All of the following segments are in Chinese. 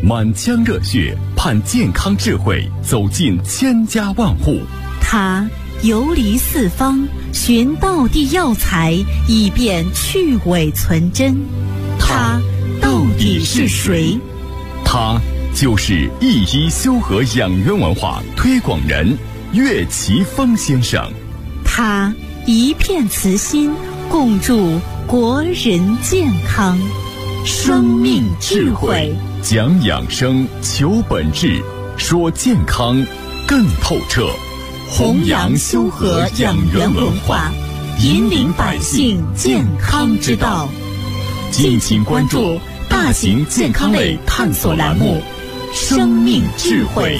满腔热血盼健康智慧走进千家万户。 他游离四方，寻道地药材，以便去伪存真。他到底是谁？ 他就是一医修和养元文化推广人岳奇峰先生。 他一片慈心，共筑国人健康。生命智慧， 讲养生，求本质，说健康更透彻。弘扬修和养元文化，引领百姓健康之道。敬请关注大型健康类探索栏目《生命智慧》。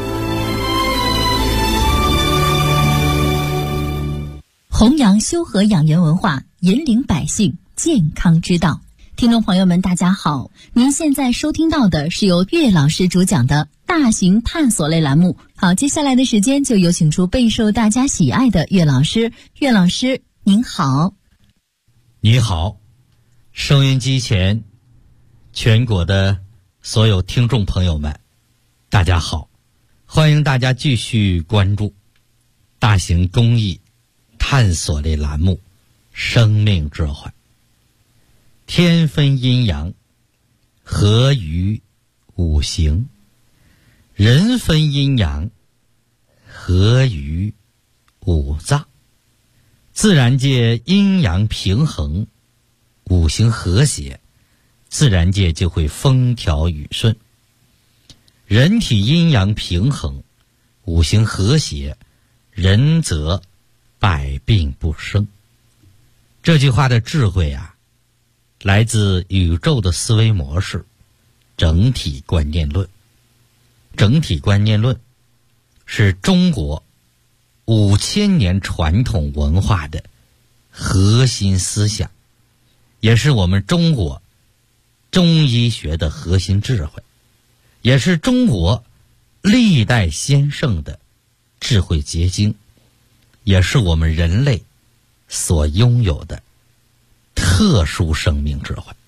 弘扬修和养元文化，引领百姓健康之道。听众朋友们大家好，您现在收听到的是由岳老师主讲的大型探索类栏目。好，接下来的时间就有请出备受大家喜爱的岳老师。岳老师您好。 你好，收音机前全国的所有听众朋友们大家好，欢迎大家继续关注大型公益探索类栏目《生命智慧》。天分阴阳，合于五行；人分阴阳，合于五脏。自然界阴阳平衡，五行和谐，自然界就会风调雨顺。人体阴阳平衡，五行和谐，人则百病不生。这句话的智慧啊，来自宇宙的思维模式整体观念论。整体观念论是中国5000年传统文化的核心思想，也是我们中国中医学的核心智慧，也是中国历代先圣的智慧结晶，也是我们人类所拥有的特殊生命智慧。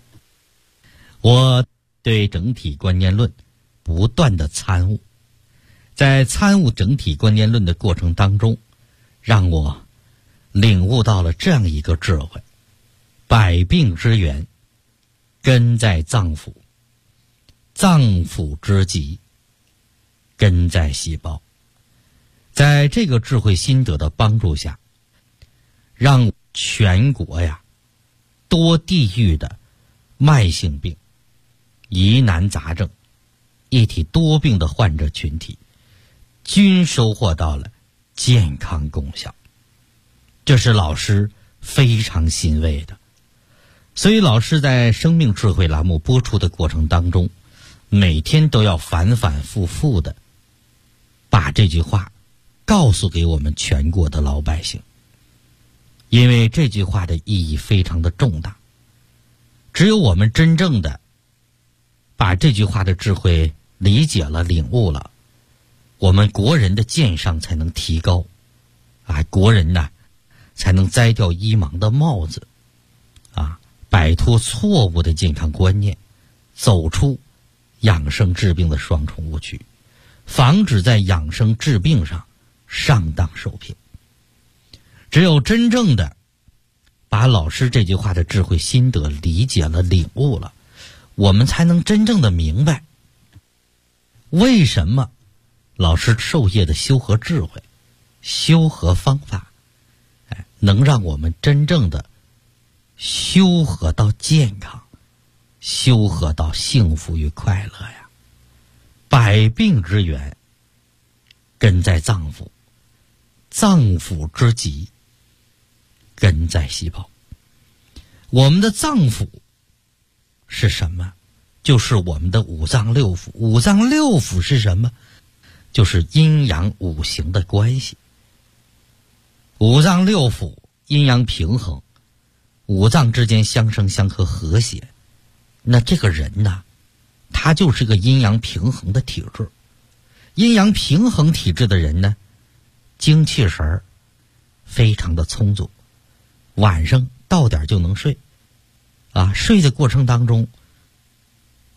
我对整体观念论不断的参悟，在参悟整体观念论的过程当中，让我领悟到了这样一个智慧：百病之源根在脏腑，脏腑之疾根在细胞。在这个智慧心得的帮助下，让全国呀多地域的慢性病、疑难杂症、一体多病的患者群体均收获到了健康功效，这是老师非常欣慰的。所以老师在生命智慧栏目播出的过程当中，每天都要反反复复的把这句话告诉给我们全国的老百姓，因为这句话的意义非常的重大。只有我们真正的把这句话的智慧理解了、领悟了，我们国人的健商才能提高啊，国人呢才能摘掉医盲的帽子啊，摆脱错误的健康观念，走出养生治病的双重误区，防止在养生治病上上当受骗。只有真正的把老师这句话的智慧心得理解了、领悟了，我们才能真正的明白为什么老师授业的修和智慧、修和方法能让我们真正的修和到健康，修和到幸福与快乐呀。百病之源根在脏腑，脏腑之疾根在细胞。我们的脏腑是什么？就是我们的五脏六腑。五脏六腑是什么？就是阴阳五行的关系。五脏六腑阴阳平衡，五脏之间相生相克和谐，那这个人呢，他就是个阴阳平衡的体质。阴阳平衡体质的人呢，精气神非常的充足，晚上到点就能睡啊，睡的过程当中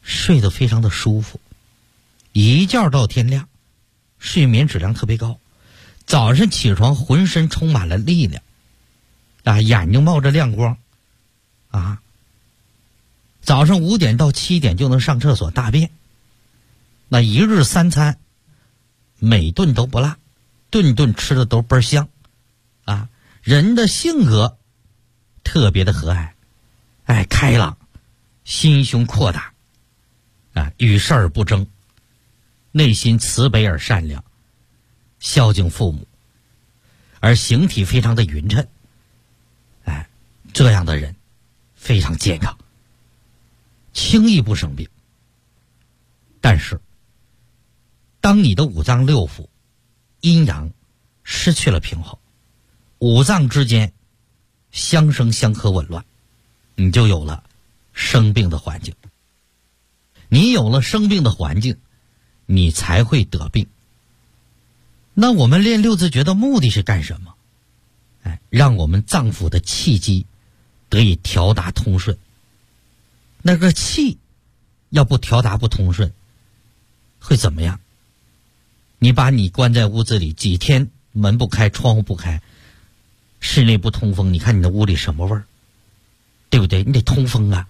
睡得非常的舒服，一觉到天亮，睡眠质量特别高，早上起床浑身充满了力量啊，眼睛冒着亮光啊，早上5点到7点就能上厕所大便，那一日3餐每顿都不落，顿顿吃的都倍儿香啊，人的性格特别的和蔼，开朗，心胸阔大啊，与世而不争，内心慈悲而善良，孝敬父母，而形体非常的匀称，这样的人非常健康，轻易不生病。但是当你的五脏六腑阴阳失去了平衡，五脏之间相生相克紊乱，你就有了生病的环境。你有了生病的环境，你才会得病。那我们练六字诀的目的是干什么？让我们脏腑的气机得以调达通顺。那个气要不调达不通顺，会怎么样？你把你关在屋子里几天，门不开，窗户不开，室内不通风，你看你的屋里什么味儿？对不对？你得通风啊！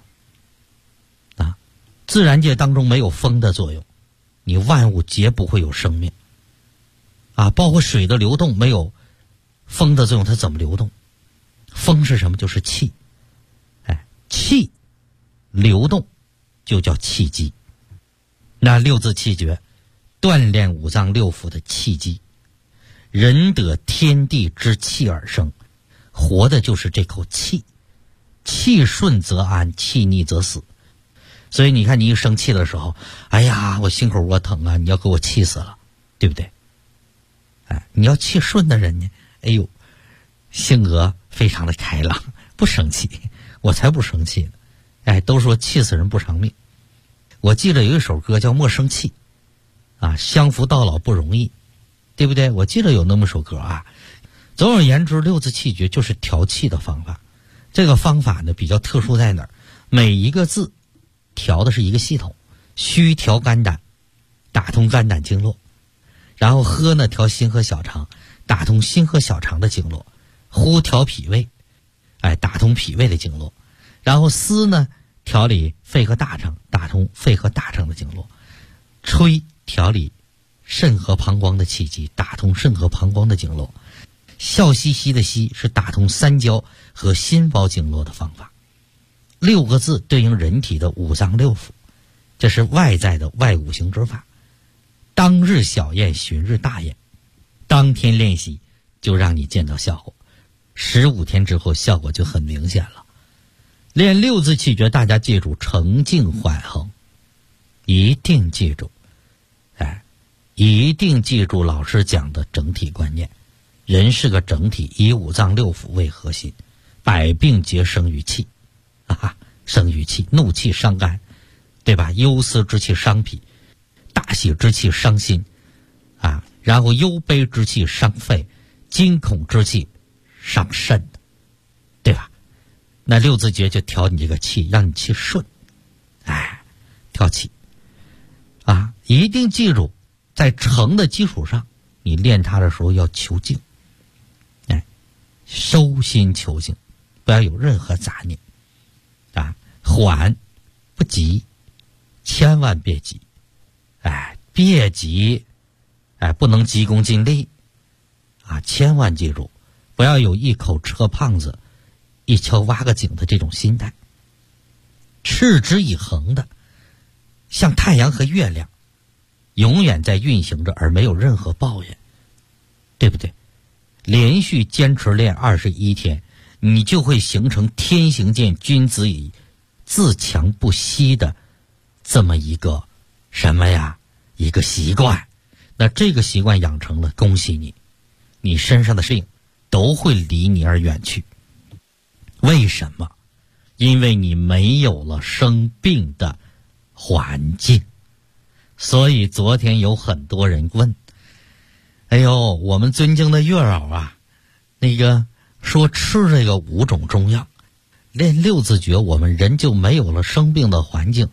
自然界当中没有风的作用，你万物皆不会有生命啊！包括水的流动没有风的作用，它怎么流动？风是什么？就是气。气流动就叫气机。那六字气诀锻炼五脏六腑的气机，人得天地之气而生，活的就是这口气。气顺则安，气逆则死。所以你看，你一生气的时候，哎呀，我心口窝疼啊，你要给我气死了，对不对？你要气顺的人呢，哎呦，性格非常的开朗，不生气，我才不生气呢。都说气死人不偿命。我记得有一首歌叫《莫生气》啊，相扶到老不容易，对不对？我记得有那么首歌啊。总而言之，六字气诀就是调气的方法。这个方法呢比较特殊在哪儿？每一个字调的是一个系统，虚调肝胆，打通肝胆经络；然后喝呢调心和小肠，打通心和小肠的经络；呼调脾胃，打通脾胃的经络；然后思呢调理肺和大肠，打通肺和大肠的经络；吹调理肾和膀胱的气机，打通肾和膀胱的经络；笑嘻嘻的嘻是打通三焦和心包经络的方法。6个字对应人体的五脏六腑，这是外在的外五行之法。当日小验，旬日大验，当天练习就让你见到效果，15天之后效果就很明显了。练六字气诀，大家记住澄静缓衡，一定记住，一定记住老师讲的整体观念。人是个整体，以五脏六腑为核心，百病皆生于气生于气，怒气伤肝，对吧？忧思之气伤脾，大喜之气伤心然后忧悲之气伤肺，惊恐之气伤肾，对吧？那六字诀就调你这个气，让你气顺，调气一定记住，在诚的基础上，你练它的时候要求静，收心求静，不要有任何杂念缓不急，千万别急，别急，不能急功近利千万记住，不要有一口吃个胖子，一锹挖个井的这种心态。持之以恒的，像太阳和月亮，永远在运行着，而没有任何抱怨，对不对？连续坚持练21天，你就会形成天行健，君子以自强不息的这么一个什么呀？一个习惯。那这个习惯养成了，恭喜你，你身上的病都会离你而远去。为什么？因为你没有了生病的环境。所以昨天有很多人问，我们尊敬的月老说吃这个5种中药，练六字诀，我们人就没有了生病的环境，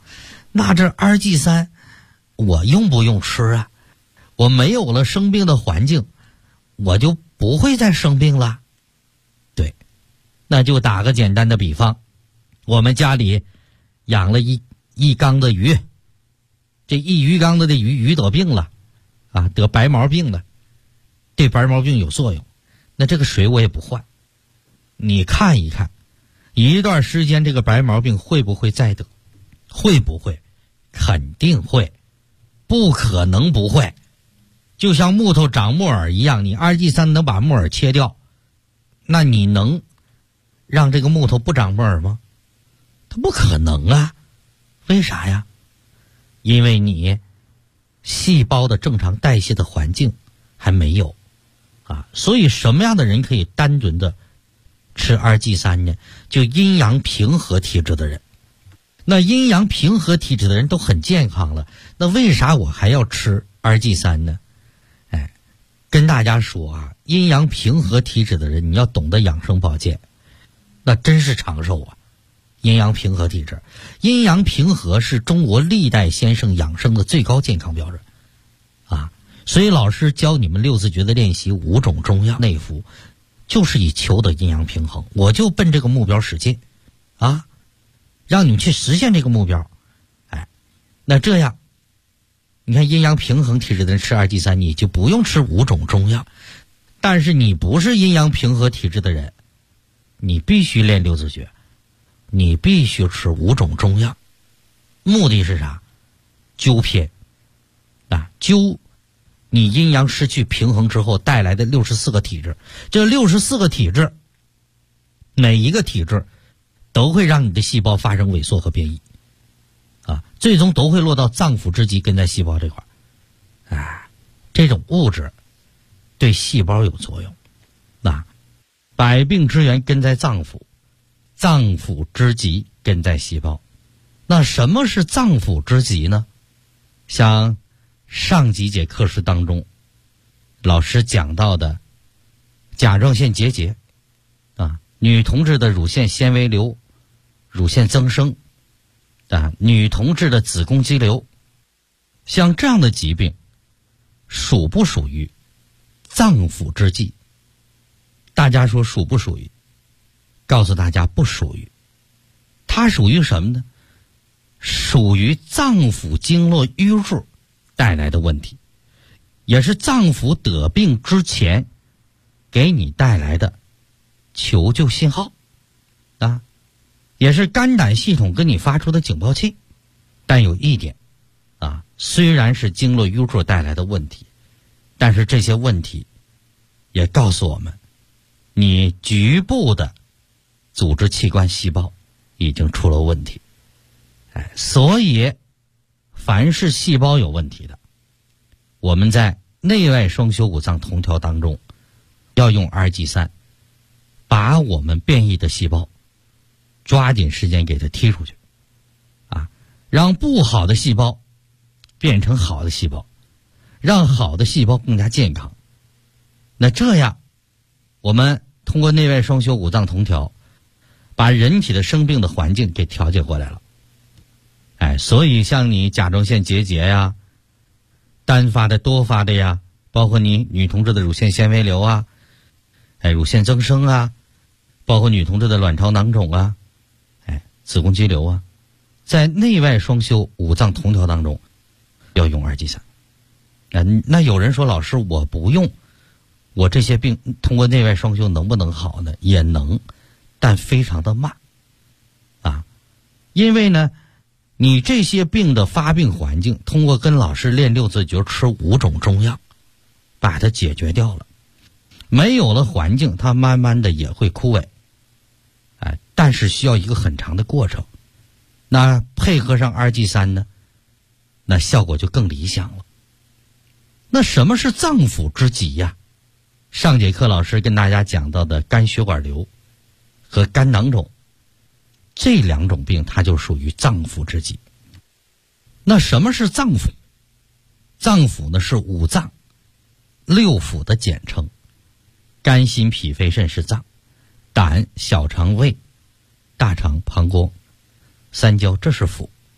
那这RG3我用不用吃啊？我没有了生病的环境，我就不会再生病了。对，那就打个简单的比方，我们家里养了一缸的鱼，这一鱼缸的鱼得病了啊，得白毛病了，对白毛病有作用，那这个水我也不换。你看一看，一段时间这个白毛病会不会再得？会不会？肯定会，不可能不会。就像木头长木耳一样，你RG3能把木耳切掉，那你能让这个木头不长木耳吗？它不可能啊。为啥呀？因为你细胞的正常代谢的环境还没有啊。所以什么样的人可以单纯的吃RG3呢？就阴阳平和体质的人。那阴阳平和体质的人都很健康了，那为啥我还要吃RG3呢？跟大家说啊，阴阳平和体质的人，你要懂得养生保健，那真是长寿啊。阴阳平和体质，阴阳平和是中国历代先生养生的最高健康标准啊。所以老师教你们6字诀的练习5种中药内服，就是以求得阴阳平衡，我就奔这个目标使劲啊，让你们去实现这个目标。那这样你看阴阳平衡体质的人吃RG3，你就不用吃5种中药。但是你不是阴阳平和体质的人，你必须练6字诀，你必须吃5种中药。目的是啥？纠偏纠你阴阳失去平衡之后带来的64个体质。这64个体质，每一个体质都会让你的细胞发生萎缩和变异最终都会落到脏腑之极，根在细胞这块这种物质对细胞有作用。百病之源根在脏腑，脏腑之极根在细胞。那什么是脏腑之极呢？像上几节课时当中老师讲到的甲状腺结节女同志的乳腺纤维瘤、乳腺增生女同志的子宫肌瘤，像这样的疾病属不属于脏腑之疾？大家说属不属于？告诉大家不属于。它属于什么呢？属于脏腑经络淤弱带来的问题，也是脏腑得病之前给你带来的求救信号也是肝胆系统跟你发出的警报器。但有一点虽然是经络淤弱带来的问题，但是这些问题也告诉我们，你局部的组织器官细胞已经出了问题。所以凡是细胞有问题的，我们在内外双修5脏同调当中要用RG3，把我们变异的细胞抓紧时间给它踢出去让不好的细胞变成好的细胞，让好的细胞更加健康。那这样我们通过内外双修5脏同调，把人体的生病的环境给调节过来了。所以像你甲状腺结节呀，单发的多发的呀，包括你女同志的乳腺纤维瘤乳腺增生包括女同志的卵巢囊肿子宫肌瘤在内外双修5脏同调当中要用RG3。那有人说老师我不用，我这些病通过内外双修能不能好呢？也能，但非常的慢因为呢你这些病的发病环境通过跟老师练6字诀吃5种中药把它解决掉了，没有了环境它慢慢的也会枯萎但是需要一个很长的过程。那配合上RG3呢，那效果就更理想了。那什么是脏腑之疾呀？上节课老师跟大家讲到的肝血管瘤和肝囊肿，这2种病它就属于脏腑之疾。那什么是脏腑？脏腑呢是5脏6腑的简称，肝心脾肺肾是脏，胆小肠胃大肠膀胱三焦这是腑，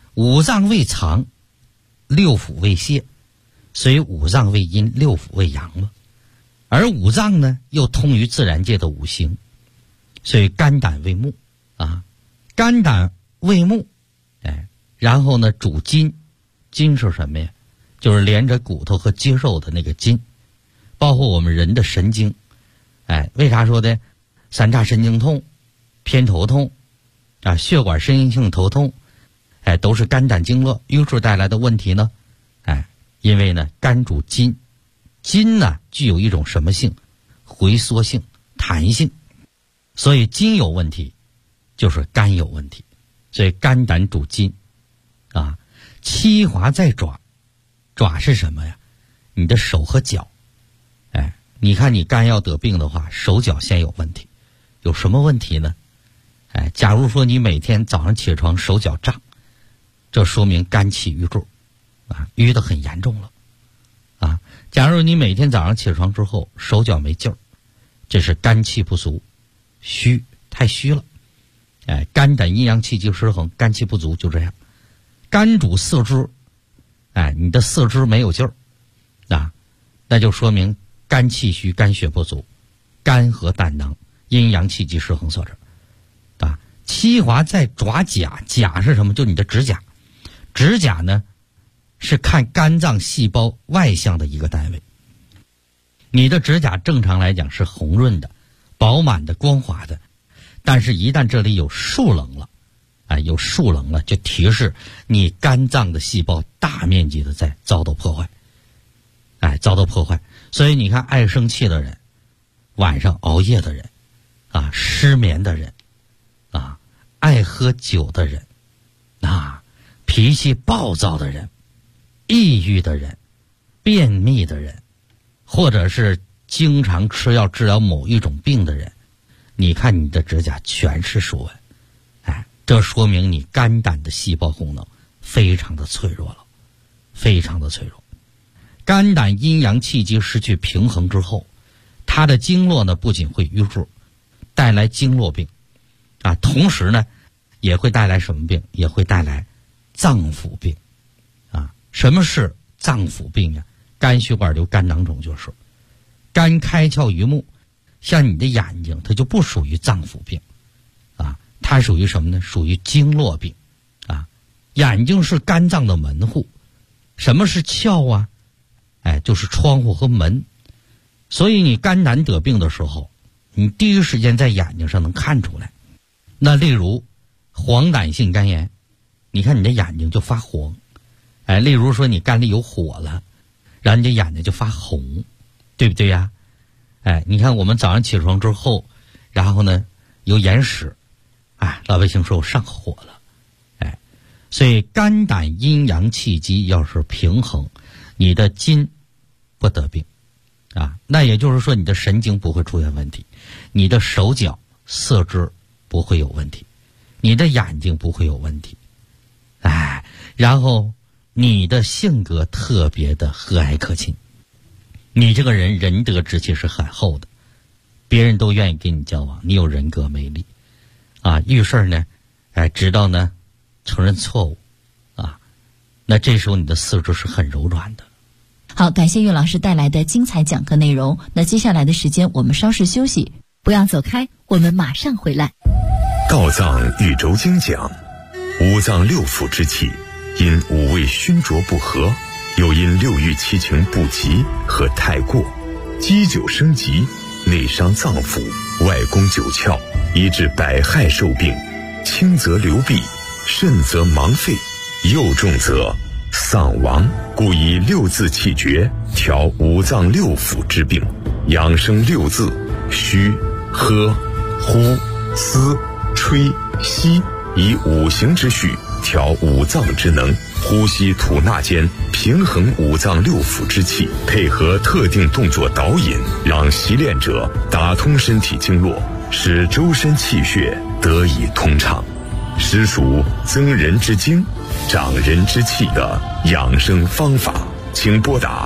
五脏为藏，六腑为泄，所以五脏为阴，六腑为阳嘛。而五脏呢又通于自然界的五行，所以肝胆为木啊，肝胆为木，然后呢主筋，筋是什么呀？就是连着骨头和肌肉的那个筋，包括我们人的神经。为啥说的三叉神经痛、偏头痛啊、血管神经性头痛，都是肝胆经络瘀滞带来的问题呢？因为呢肝主筋，筋呢具有一种什么性？回缩性、弹性，所以筋有问题就是肝有问题，所以肝胆主筋啊。七华在爪，爪是什么呀？你的手和脚。你看你肝要得病的话，手脚先有问题。有什么问题呢？假如说你每天早上起床手脚胀，这说明肝气郁滞啊，郁得很严重了啊。假如你每天早上起床之后手脚没劲儿，这是肝气不足，虚，太虚了。肝胆阴阳气机失衡，肝气不足，就这样。肝主四肢，你的四肢没有劲儿啊，那就说明肝气虚，肝血不足，肝和胆囊阴阳气机失衡所致啊。七华在爪甲，甲是什么？就你的指甲。指甲呢是看肝脏细胞外向的一个单位。你的指甲正常来讲是红润的、饱满的、光滑的，但是一旦这里有数棱了，有数棱了，就提示你肝脏的细胞大面积的在遭到破坏，遭到破坏。所以你看，爱生气的人，晚上熬夜的人，失眠的人，爱喝酒的人，脾气暴躁的人，抑郁的人，便秘的人，或者是经常吃药治疗某一种病的人，你看你的指甲全是竖纹，这说明你肝胆的细胞功能非常的脆弱了，非常的脆弱。肝胆阴阳气机失去平衡之后，它的经络呢不仅会瘀滞，带来经络病同时呢也会带来什么病？也会带来脏腑病什么是脏腑病呀？肝血管瘤、肝囊肿就是。肝开窍于目，像你的眼睛它就不属于脏腑病它属于什么呢？属于经络病眼睛是肝脏的门户。什么是窍啊？就是窗户和门。所以你肝胆得病的时候，你第一时间在眼睛上能看出来。那例如黄疸性肝炎，你看你的眼睛就发黄。例如说你肝里有火了，然后你的眼睛就发红，对不对呀？你看我们早上起床之后，然后呢有眼屎，老百姓说我上火了。所以肝胆阴阳气机要是平衡，你的筋不得病那也就是说你的神经不会出现问题，你的手脚四肢不会有问题，你的眼睛不会有问题，然后你的性格特别的和蔼可亲，你这个人仁德之气是很厚的，别人都愿意跟你交往，你有人格魅力遇事呢知道呢承认错误那这时候你的四肢是很柔软的。 好，感谢岳老师带来的精彩讲课内容。那接下来的时间我们稍事休息，不要走开，我们马上回来。 道藏宇轴经讲，五脏六腑之气因五味熏浊不和，又因六欲七情不及和太过，积久生疾，内伤脏腑，外攻九窍，以致百害受病，轻则流弊，甚则盲废，又重则丧亡。故以六字气诀调五脏六腑之病，养生六字：虚、喝、呼、思、吹、吸，以五行之序调五脏之能，呼吸吐纳间平衡五脏六腑之气，配合特定动作导引，让习练者打通身体经络，使周身气血得以通畅，实属增人之精、长人之气的养生方法。请拨打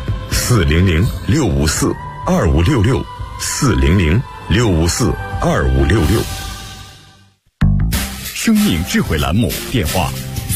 400-654-2566 400-654-2566。生命智慧栏目电话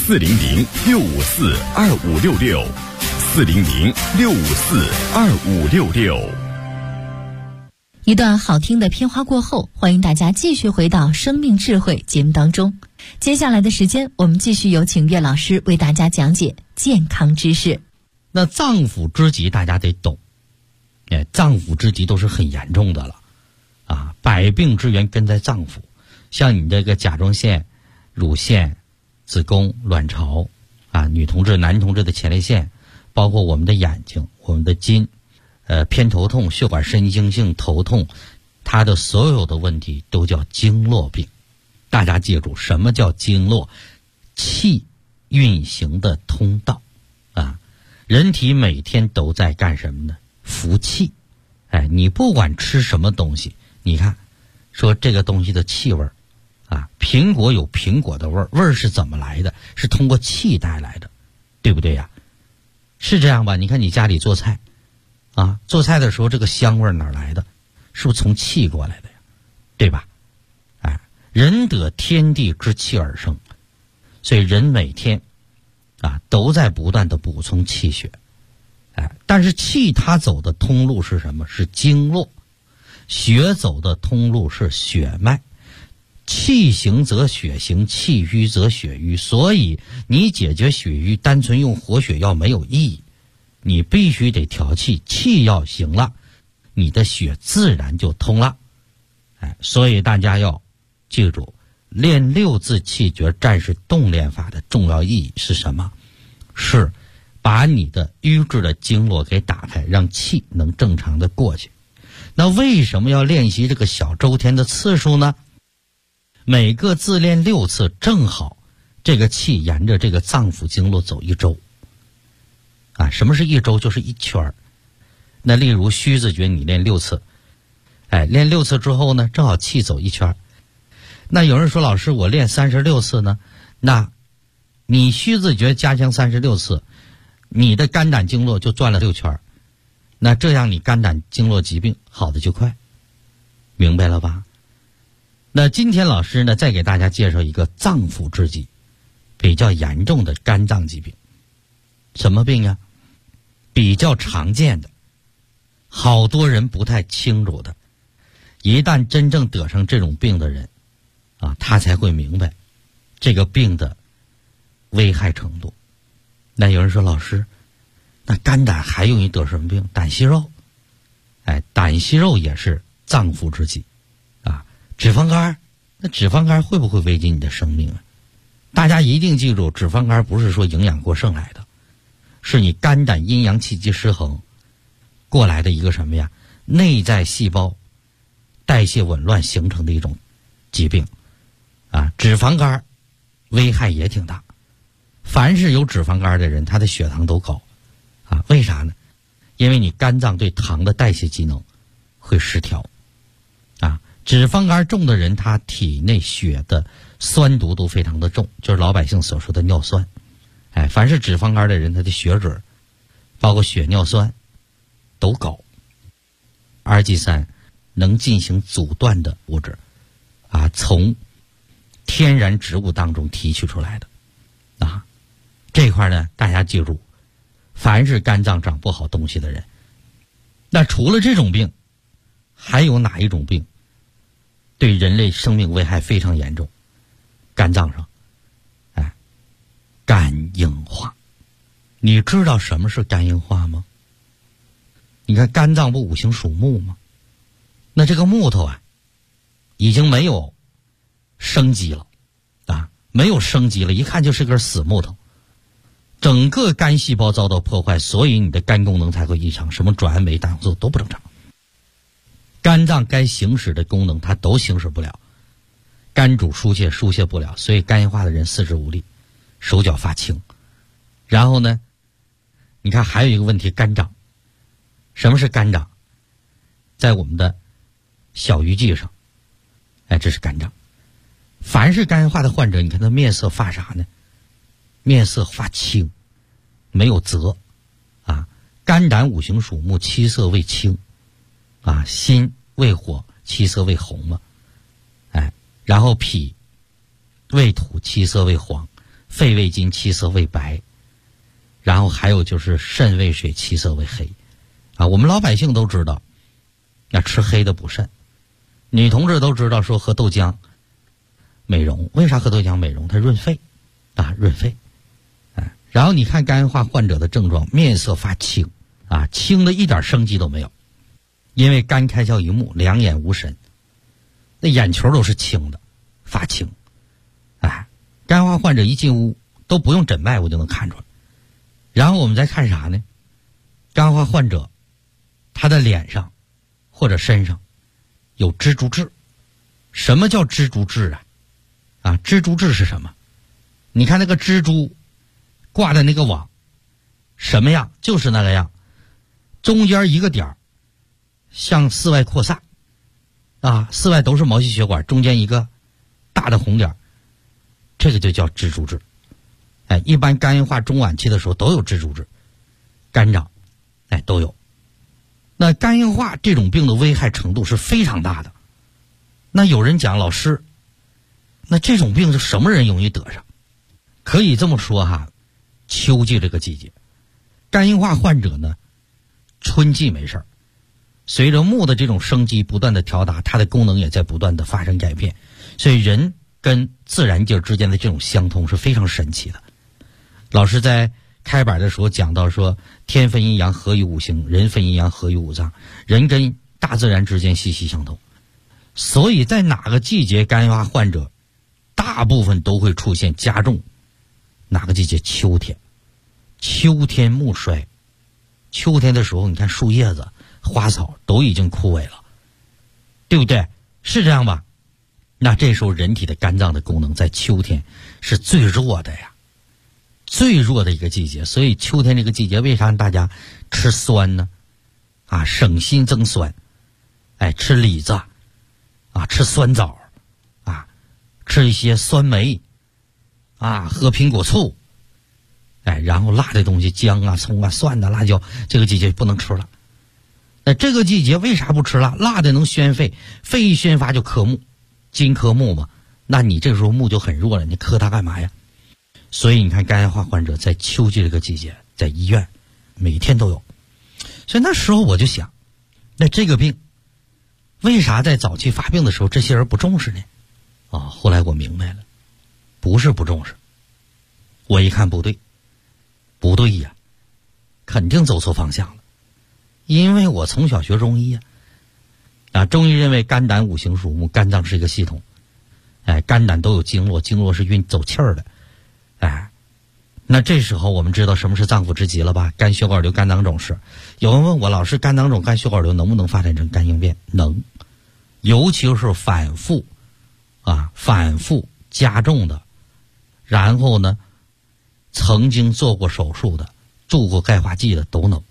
，400-654-2566，400-654-2566。 一段好听的片花过后，欢迎大家继续回到生命智慧节目当中。接下来的时间，我们继续有请岳老师为大家讲解健康知识。 那脏腑之疾大家得懂，脏腑之疾都是很严重的了啊，百病之源根在脏腑，像你这个甲状腺、乳腺、子宫、卵巢啊，女同志、男同志的前列腺，包括我们的眼睛、我们的筋，偏头痛、血管神经性头痛，它的所有的问题都叫经络病。大家记住，什么叫经络？气运行的通道啊。人体每天都在干什么呢？服气。你不管吃什么东西，你看说这个东西的气味啊，苹果有苹果的味儿，味儿是怎么来的？是通过气带来的，对不对呀？是这样吧？你看你家里做菜啊，做菜的时候这个香味哪来的？是不是从气过来的呀？对吧？人得天地之气而生，所以人每天啊都在不断的补充气血。但是气它走的通路是什么？是经络。血走的通路是血脉。气行则血行，气瘀则血瘀。所以你解决血瘀单纯用活血药没有意义，你必须得调气，气要行了，你的血自然就通了。所以大家要记住，练六字气诀战士动练法的重要意义是什么？是把你的瘀滞的经络给打开，让气能正常的过去。那为什么要练习这个小周天的次数呢？每个自练6次，正好这个气沿着这个脏腑经络走1周。什么是1周？就是1圈。那例如虚字诀你练6次，练6次之后呢，正好气走1圈。那有人说，老师我练36次呢，那你虚字诀加强36次，你的肝胆经络就转了6圈，那这样你肝胆经络疾病好的就快，明白了吧？那今天老师呢，再给大家介绍一个脏腑之疾，比较严重的肝脏疾病。什么病啊？比较常见的，好多人不太清楚的，一旦真正得上这种病的人啊，他才会明白这个病的危害程度。那有人说，老师，那肝胆还容易得什么病？胆息肉。胆息肉也是脏腑之疾啊。脂肪肝，那脂肪肝会不会危及你的生命啊？大家一定记住，脂肪肝不是说营养过剩来的，是你肝胆阴阳气机失衡过来的一个什么呀？内在细胞代谢紊乱形成的一种疾病啊。脂肪肝危害也挺大，凡是有脂肪肝的人，他的血糖都高啊。为啥呢？因为你肝脏对糖的代谢机能会失调啊。脂肪肝重的人，他体内血的酸度都非常的重，就是老百姓所说的尿酸。凡是脂肪肝的人，他的血脂包括血尿酸都高。二级三能进行阻断的物质啊，从天然植物当中提取出来的啊。这块呢，大家记住，凡是肝脏长不好东西的人，那除了这种病，还有哪一种病对人类生命危害非常严重？肝脏上，肝硬化。你知道什么是肝硬化吗？你看肝脏不五行属木吗？那这个木头啊，已经没有生机了啊，没有生机了，一看就是根死木头。整个肝细胞遭到破坏，所以你的肝功能才会异常，什么转氨酶、胆红素都不正常。肝脏该行使的功能它都行使不了，肝主疏泄，疏泄不了，所以肝硬化的人四肢无力，手脚发青。然后呢，你看还有一个问题，肝长。什么是肝长？在我们的小鱼际上，这是肝长。凡是肝硬化的患者，你看他面色发啥呢？面色发青，没有泽啊。肝胆五行属木，七色为青啊，心为火，七色为红嘛。然后脾为土，七色为黄， 肺胃经气色为白，然后还有就是肾胃水气色为黑。我们老百姓都知道，要吃黑的补肾。女同志都知道说喝豆浆美容，为啥喝豆浆美容？它润肺润肺。然后你看肝硬化患者的症状，面色发青青的一点生机都没有，因为肝开窍于目，两眼无神，那眼球都是青的，发青。肝硬化患者一进屋都不用诊脉我就能看出来。然后我们再看啥呢？肝硬化患者他的脸上或者身上有蜘蛛痣。什么叫蜘蛛痣蜘蛛痣是什么？你看那个蜘蛛挂的那个网什么样？就是那个样，中间一个点向四外扩散四外都是毛细血管，中间一个大的红点，这个就叫蜘蛛痣。一般肝硬化中晚期的时候都有蜘蛛痣，肝长都有。那肝硬化这种病的危害程度是非常大的。那有人讲，老师，那这种病是什么人容易得上？可以这么说秋季这个季节，肝硬化患者呢，春季没事儿，随着木的这种生机不断的调达，它的功能也在不断的发生改变，所以人跟自然界之间的这种相通是非常神奇的。老师在开板的时候讲到说，天分阴阳合于五行，人分阴阳合于五脏，人跟大自然之间息息相通。所以在哪个季节肝硬化患者大部分都会出现加重？哪个季节？秋天。秋天木衰，秋天的时候你看树叶子花草都已经枯萎了，对不对？是这样吧？那这时候人体的肝脏的功能在秋天是最弱的呀，最弱的一个季节。所以秋天这个季节为啥让大家吃酸呢？省心增酸。吃李子吃酸枣吃一些酸梅喝苹果醋，然后辣的东西姜葱蒜辣椒，这个季节不能吃了。那这个季节为啥不吃辣？辣的能宣肺，肺一宣发就克木，金克木嘛，那你这个时候木就很弱了，你克它干嘛呀？所以你看肝硬化患者在秋季这个季节在医院每天都有。所以那时候我就想，那这个病为啥在早期发病的时候这些人不重视呢？后来我明白了，不是不重视。我一看不对呀，肯定走错方向了。因为我从小学中医中医认为肝胆五行属木，肝脏是一个系统，肝胆都有经络，经络是运走气儿的，那这时候我们知道什么是脏腑之疾了吧？肝血管瘤、肝囊肿是。有人问我，老师，肝囊肿、肝血管瘤能不能发展成肝硬变？能，尤其是反复加重的，然后呢曾经做过手术的，注过钙化剂的都能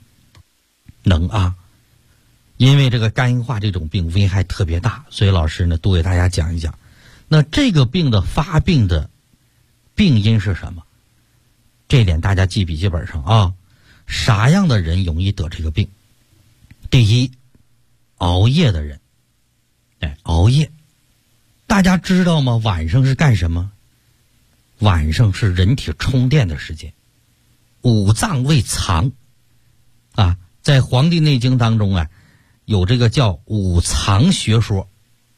因为这个肝硬化这种病危害特别大，所以老师呢多给大家讲一讲。那这个病的发病的病因是什么？这点大家记笔记本上啥样的人容易得这个病？第一，熬夜的人。熬夜，大家知道吗？晚上是干什么？晚上是人体充电的时间，五脏为藏在《黄帝内经》当中有这个叫五藏学说。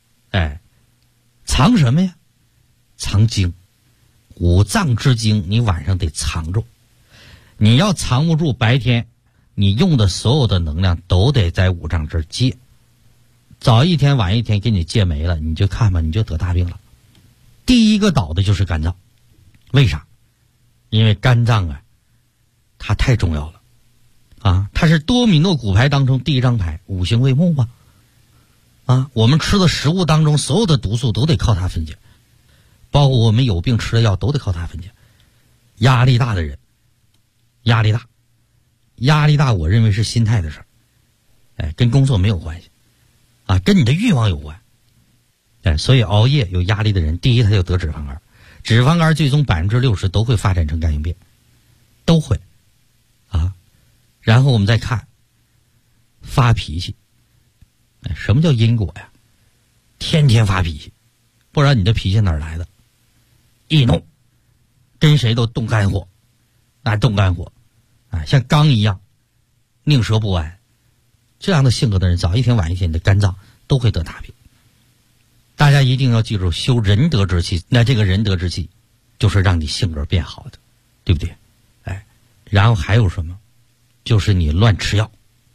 藏什么呀？藏精。五脏之精你晚上得藏住，你要藏不住，白天你用的所有的能量都得在五脏这儿借，早一天晚一天给你借没了，你就看吧，你就得大病了。第一个倒的就是肝脏。为啥？因为肝脏它太重要了它是多米诺骨牌当中第一张牌，五行为木我们吃的食物当中所有的毒素都得靠它分解，包括我们有病吃的药都得靠它分解。压力大的人，压力大我认为是心态的事儿，跟工作没有关系跟你的欲望有关。所以熬夜有压力的人，第一他就得脂肪肝，脂肪肝最终60%都会发展成肝硬变，都会然后我们再看发脾气。什么叫因果呀？天天发脾气，不然你的脾气哪儿来的？易怒， 跟谁都动肝火，动肝火，像钢一样，宁折不弯。这样的性格的人，早一天晚一天，你的肝脏都会得大病。大家一定要记住，修仁德之气，那这个仁德之气，就是让你性格变好的，对不对？然后还有什么？就是你乱吃药，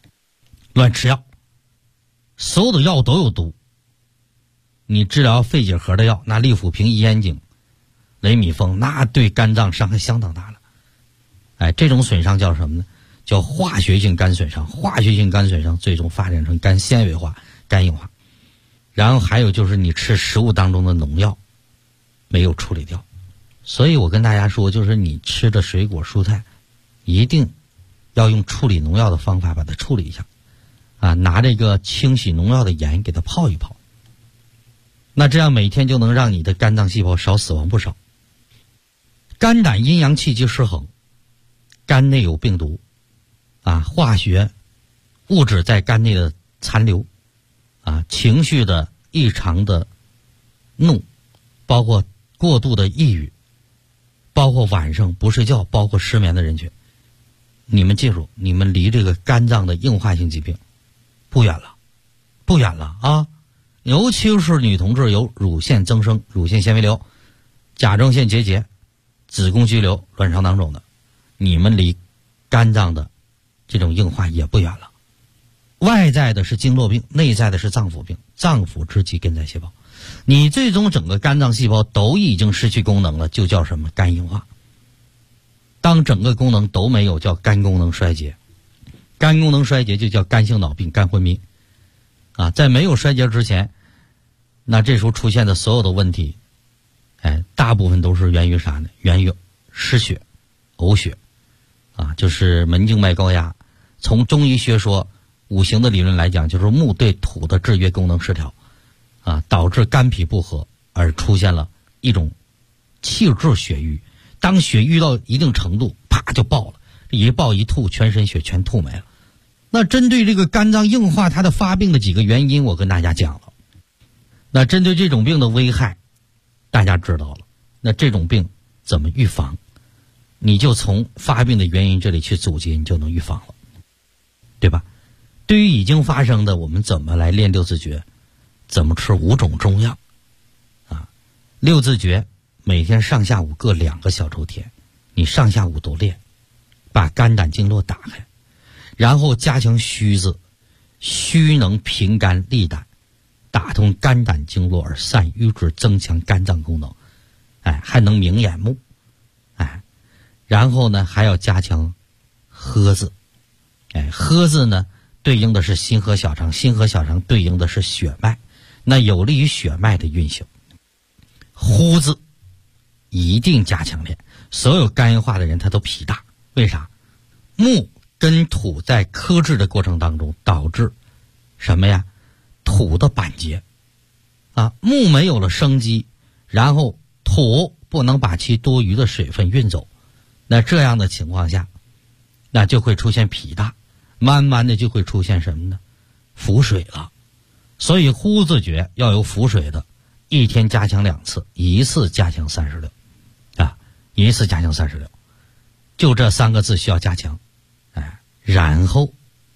所有的药都有毒。你治疗肺结核的药，那利辅平、益烟肼、雷米风，那对肝脏伤害相当大了。这种损伤叫什么呢？叫化学性肝损伤。化学性肝损伤最终发展成肝纤维化、肝硬化。然后还有就是你吃食物当中的农药没有处理掉。所以我跟大家说，就是你吃的水果蔬菜一定要用处理农药的方法把它处理一下拿这个清洗农药的盐给它泡一泡，那这样每天就能让你的肝脏细胞少死亡不少。肝胆阴阳气机失衡，肝内有病毒化学物质在肝内的残留情绪的异常的怒，包括过度的抑郁，包括晚上不睡觉，包括失眠的人群，你们记住，你们离这个肝脏的硬化性疾病不远了啊！尤其是女同志有乳腺增生、乳腺纤维瘤、甲状腺结节、子宫肌瘤、卵巢囊肿的，你们离肝脏的这种硬化也不远了。外在的是经络病，内在的是脏腑病，脏腑之疾根在细胞。你最终整个肝脏细胞都已经失去功能了，就叫什么？肝硬化。当整个功能都没有，叫肝功能衰竭。肝功能衰竭就叫肝性脑病、肝昏迷在没有衰竭之前，那这时候出现的所有的问题大部分都是源于啥呢？源于失血、呕血就是门静脉高压。从中医学说五行的理论来讲，就是木对土的制约功能失调导致肝脾不和，而出现了一种气滞血瘀。当血瘀到一定程度，啪就爆了，一爆一吐，全身血全吐没了。那针对这个肝脏硬化它的发病的几个原因，我跟大家讲了。那针对这种病的危害大家知道了，那这种病怎么预防？你就从发病的原因这里去阻截，你就能预防了，对吧？对于已经发生的，我们怎么来练六字诀？怎么吃5种中药六字诀每天上下午各2个小周天，你上下午都练，把肝胆经络打开，然后加强虚字，虚能平肝利胆，打通肝胆经络而散瘀滞，增强肝脏功能，还能明眼目，然后呢还要加强喝字，喝字呢对应的是心和小肠，心和小肠对应的是血脉，那有利于血脉的运行。呼字一定加强练，所有肝硬化的人他都脾大，为啥？木跟土在克制的过程当中导致什么呀？土的板结木没有了生机，然后土不能把其多余的水分运走，那这样的情况下，那就会出现脾大，慢慢的就会出现什么呢？腹水了。所以呼字诀要有腹水的，一天加强2次，一次加强36一次加强36，就这3个字需要加强。然后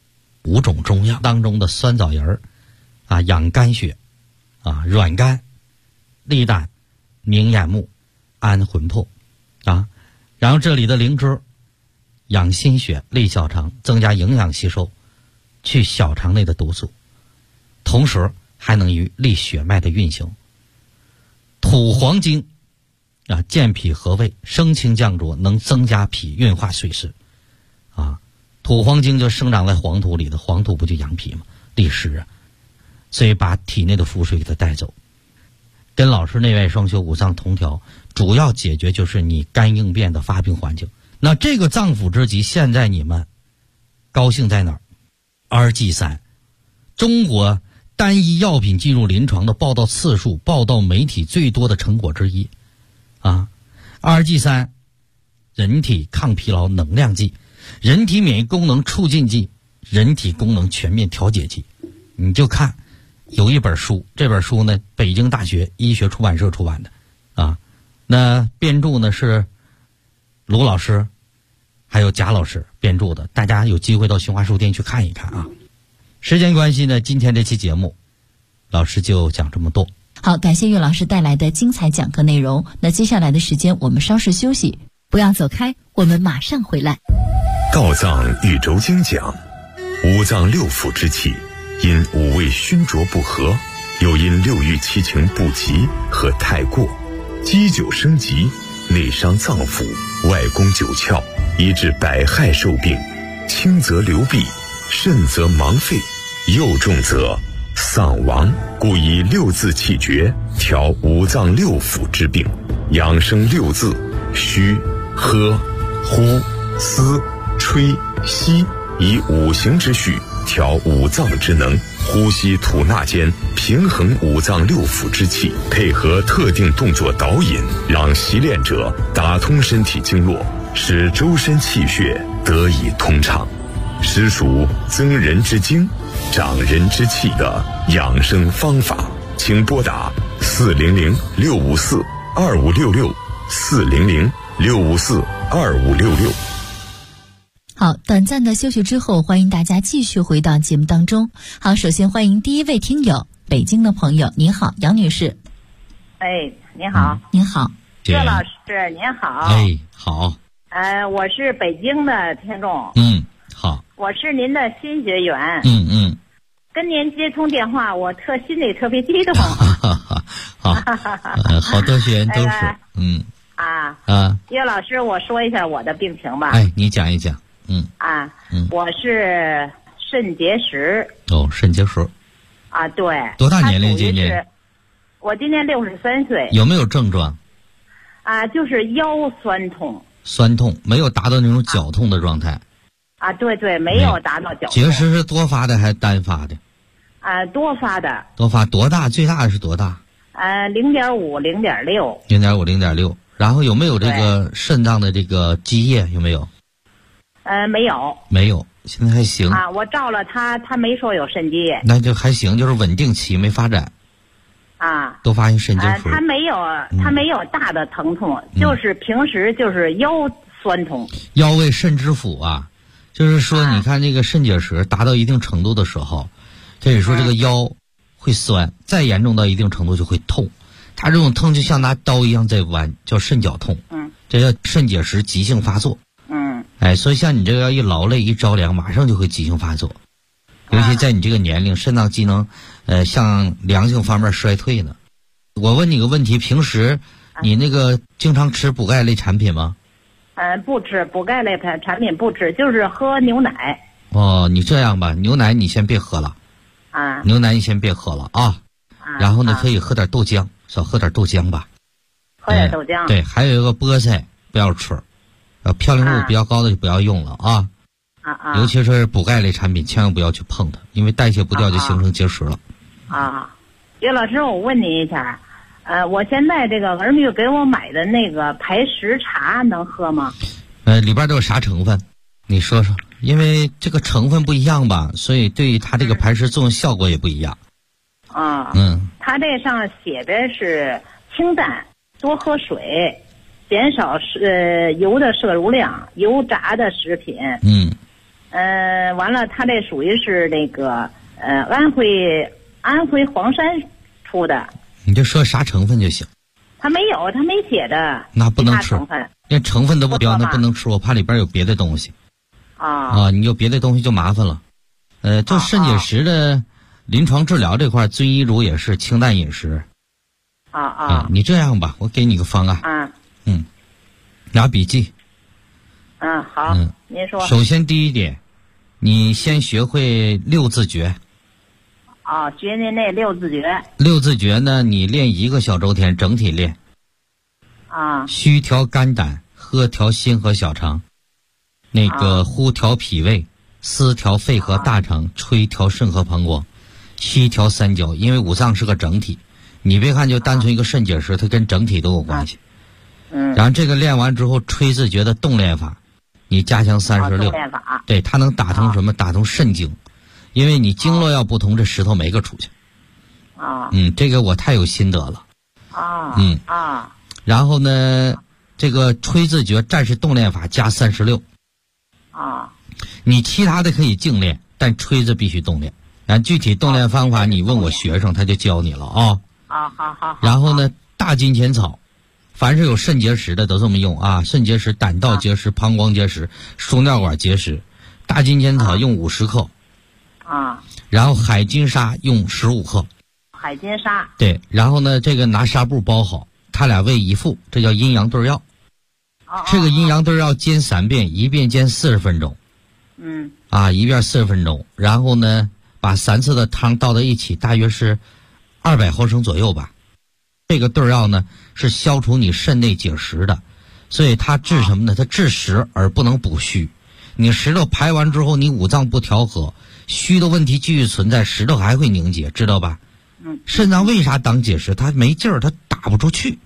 5种中药当中的酸枣仁养肝血软肝利胆明眼目安魂魄然后这里的灵芝养心血利小肠，增加营养吸收，去小肠内的毒素，同时还能于利血脉的运行。土黄精健脾和胃，升清降浊，能增加脾运化水湿土黄精就生长在黄土里的，黄土不就养脾吗？利湿所以把体内的腹水给它带走。跟老师内外双修五脏同调，主要解决就是你肝硬变的发病环境。那这个脏腑之疾，现在你们高兴在哪儿？RG3，中国单一药品进入临床的报道次数、报道媒体最多的成果之一RG3，人体抗疲劳能量剂，人体免疫功能促进剂，人体功能全面调节剂。你就看有一本书，这本书呢北京大学医学出版社出版的那编著呢是卢老师还有贾老师编著的，大家有机会到新华书店去看一看啊。时间关系呢，今天这期节目老师就讲这么多。 好，感谢岳老师带来的精彩讲课内容。那接下来的时间我们稍事休息，不要走开，我们马上回来。 道藏宇宙经讲，五脏六腑之气因五味熏浊不和，又因六欲七情不及和太过，积久生疾，内伤脏腑，外攻九窍，以致百害受病，轻则流弊，甚则盲废，又重则丧亡。故以六字气诀调五脏六腑之病，养生六字：虚、喝、呼、思、吹、吸，以五行之序调五脏之能，呼吸吐纳间平衡五脏六腑之气，配合特定动作导引，让习练者打通身体经络，使周身气血得以通畅，实属增人之精、长人之气的养生方法。请拨打400-654-2566 400-654-2566。 好，短暂的休息之后，欢迎大家继续回到节目当中。好，首先欢迎第一位听友，北京的朋友，您好，杨女士。 哎，您好。 您好。 岳老师您好。 哎，好。 我是北京的听众。 好。 我是您的新学员。跟您接通电话，我心里特别激动。 好，好多学员都是。 岳老师，我说一下我的病情吧。 哎，你讲一讲。 我是肾结石。 肾结石。 对。 多大年龄今年？ 我今年63岁。 有没有症状？ 就是腰酸痛。 酸痛，没有达到那种绞痛的状态。 对，没有达到绞痛。 结石是多发的还是单发的？ 多发的。 多发多大？最大的是多大 ？0.5、0.6。 0.5、0.6。然后有没有这个肾脏的这个积液？有没有？ 没有。 没有，现在还行。 我照了他没说有肾积液。 那就还行，就是稳定期没发展。都发现肾结石。 他没有大的疼痛，就是平时就是腰酸痛。 腰为肾之府啊，就是说你看这个肾结石达到一定程度的时候，可以说这个腰会酸，再严重到一定程度就会痛。它这种痛就像拿刀一样在剜，叫肾绞痛。这叫肾结石急性发作。所以像你这个要一劳累一着凉，马上就会急性发作。尤其在你这个年龄，肾脏机能向良性方面衰退呢。我问你个问题，平时你那个经常吃补钙类产品吗？ 不吃补钙类产品，不吃，就是喝牛奶。 你这样吧，牛奶你先别喝了。牛奶你先别喝了啊。然后呢，可以喝点豆浆，少喝点豆浆吧。 喝点豆浆。 对，还有一个菠菜不要吃，嘌呤度比较高的就不要用了啊。尤其是补钙类产品，千万不要去碰它，因为代谢不掉就形成结石了。 岳老师，我问你一下，我现在这个儿女给我买的那个排石茶能喝吗？ 里边都有啥成分？你说说，因为这个成分不一样吧，所以对于它这个排石作用效果也不一样。 它这上写的是清淡，多喝水，减少油的摄入量，油炸的食品。完了，它这属于是那个安徽黄山出的。你就说啥成分就行。 它没有，它没写的。 那不能吃，连成分都不标，那不能吃，我怕里边有别的东西。你有别的东西就麻烦了。做肾结石的临床治疗这块，遵医嘱也是清淡饮食。你这样吧，我给你个方案。拿笔记。 好。您说。 首先第一点，你先学会六字诀。 学您那六字诀。 六字诀呢，你练1个小周天，整体练。虚调肝胆，喝调心和小肠，那个呼调脾胃，思调肺和大肠，吹调肾和膀胱，吸调三焦。因为五脏是个整体，你别看就单纯一个肾结石，它跟整体都有关系。然后这个练完之后，吹字诀的动练法，你加强36。对，它能打通什么？打通肾经。因为你经络要不通，这石头没个出去。这个我太有心得了。然后呢， 这个吹字诀战士动练法加36。 啊， 你其他的可以静练，但吹字必须动练。具体动练方法你问我学生，他就教你了啊。 好。 然后呢，大金钱草，凡是有肾结石的都这么用啊，肾结石、胆道结石、膀胱结石、输尿管结石，大金钱草用50克。 啊。 然后海金沙用15克。 海金沙。对， 然后呢，这个拿纱布包好，它俩为一副，这叫阴阳对药。这个阴阳对药煎3遍，一遍煎40分钟。一遍40分钟，然后呢，把3次的汤倒到一起，大约是200毫升左右吧。这个对药呢是消除你肾内结石的，所以它治什么呢？它治实而不能补虚。你石头排完之后，你五脏不调和，虚的问题继续存在，石头还会凝结，知道吧？肾脏为啥当结石？它没劲儿，它打不出去。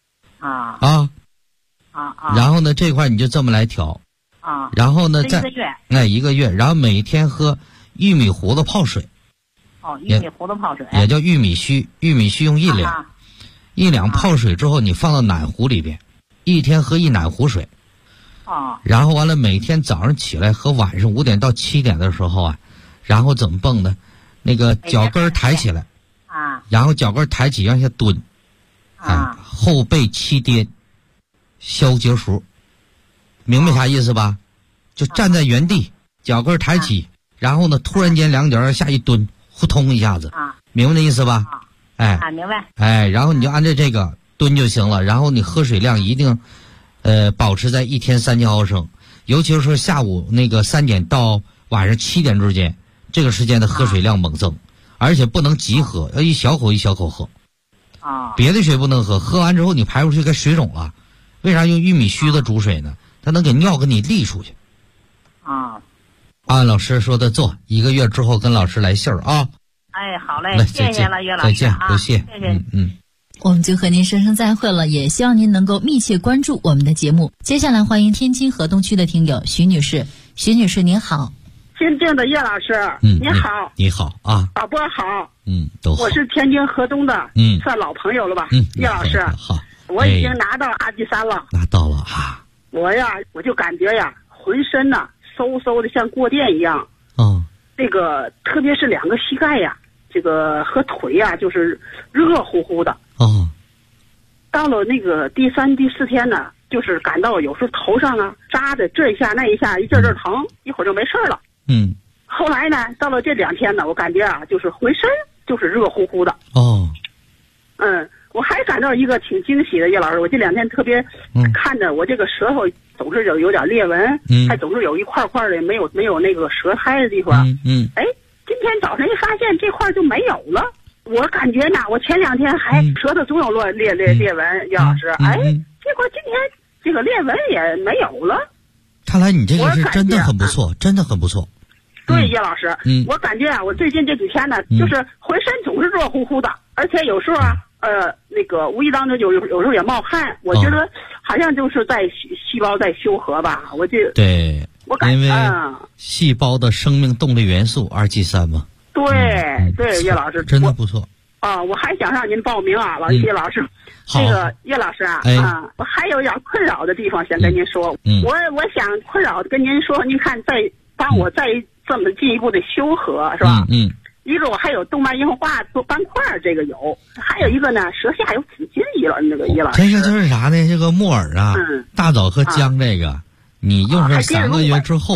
然后呢，这块你就这么来调。然后呢，再1个月，然后每天喝玉米糊的泡水。 玉米糊的泡水也叫玉米须，玉米须用1两，1两泡水之后，你放到暖壶里边，一天喝1暖壶水。然后完了，每天早上起来和晚上5点到7点的时候啊，然后怎么蹦呢？那个脚跟抬起来，然后脚跟抬起往下蹲，后背7颠，消结束。明白啥意思吧？就站在原地，脚跟抬起，然后呢，突然间两脚下一蹲，呼通一下子，明白那意思吧？ 明白。 然后你就按照这个蹲就行了。然后你喝水量一定，保持在1天3000毫升，尤其是下午那个3点到晚上7点之间，这个时间的喝水量猛增，而且不能急喝，要一小口一小口喝。别的水不能喝，喝完之后你排出去该水肿了。为啥用玉米须的煮水呢？它能给尿给你沥出去。按老师说的做，1个月之后跟老师来信儿啊。 好嘞，谢谢了，岳老师。 再见，不谢。 谢谢。 我们就和您说声再会了，也希望您能够密切关注我们的节目。接下来欢迎天津河东区的听友徐女士。徐女士您好。 尊敬的叶老师，你好。 你好啊。 导播好。 都好。 我是天津河东的，算老朋友了吧？叶老师。 好。 我已经拿到阿基3了。 拿到了啊。 我就感觉浑身嗖嗖的像过电一样。这个特别是2个膝盖这个和腿就是热乎乎的。到了那个第3、第4天呢，就是感到有时候头上扎的这一下那一下，一阵阵疼，一会儿就没事了。后来呢，到了这2天呢，我感觉就是浑身就是热乎乎的。我还感到一个挺惊喜的，叶老师，我这2天特别看着我这个舌头总是有点裂纹，还总是有一块块的没有那个舌苔的地方。今天早晨一发现这块就没有了。我感觉我前2天还舌头总有裂纹，叶老师，结果今天这个裂纹也没有了。 看来你这个是真的很不错，真的很不错。 对，叶老师，我感觉我最近这几天呢，就是浑身总是热乎乎的，而且有时候那个无意当中有时候也冒汗，我觉得好像就是在细胞在修合吧。 对， 我感觉因为细胞的生命动力元素2G3嘛。 对，叶老师真的不错。 我还想让您报名叶老师。这个叶老师我还有点困扰的地方想跟您说。我想困扰跟您说，您看再帮我再这么进一步的修合是吧？一个我还有动脉硬化做斑块，这个有，还有一个呢，舌下有紫金叶老师。 这个就是啥呢？这个木耳大枣和姜这个，你用上3个月之后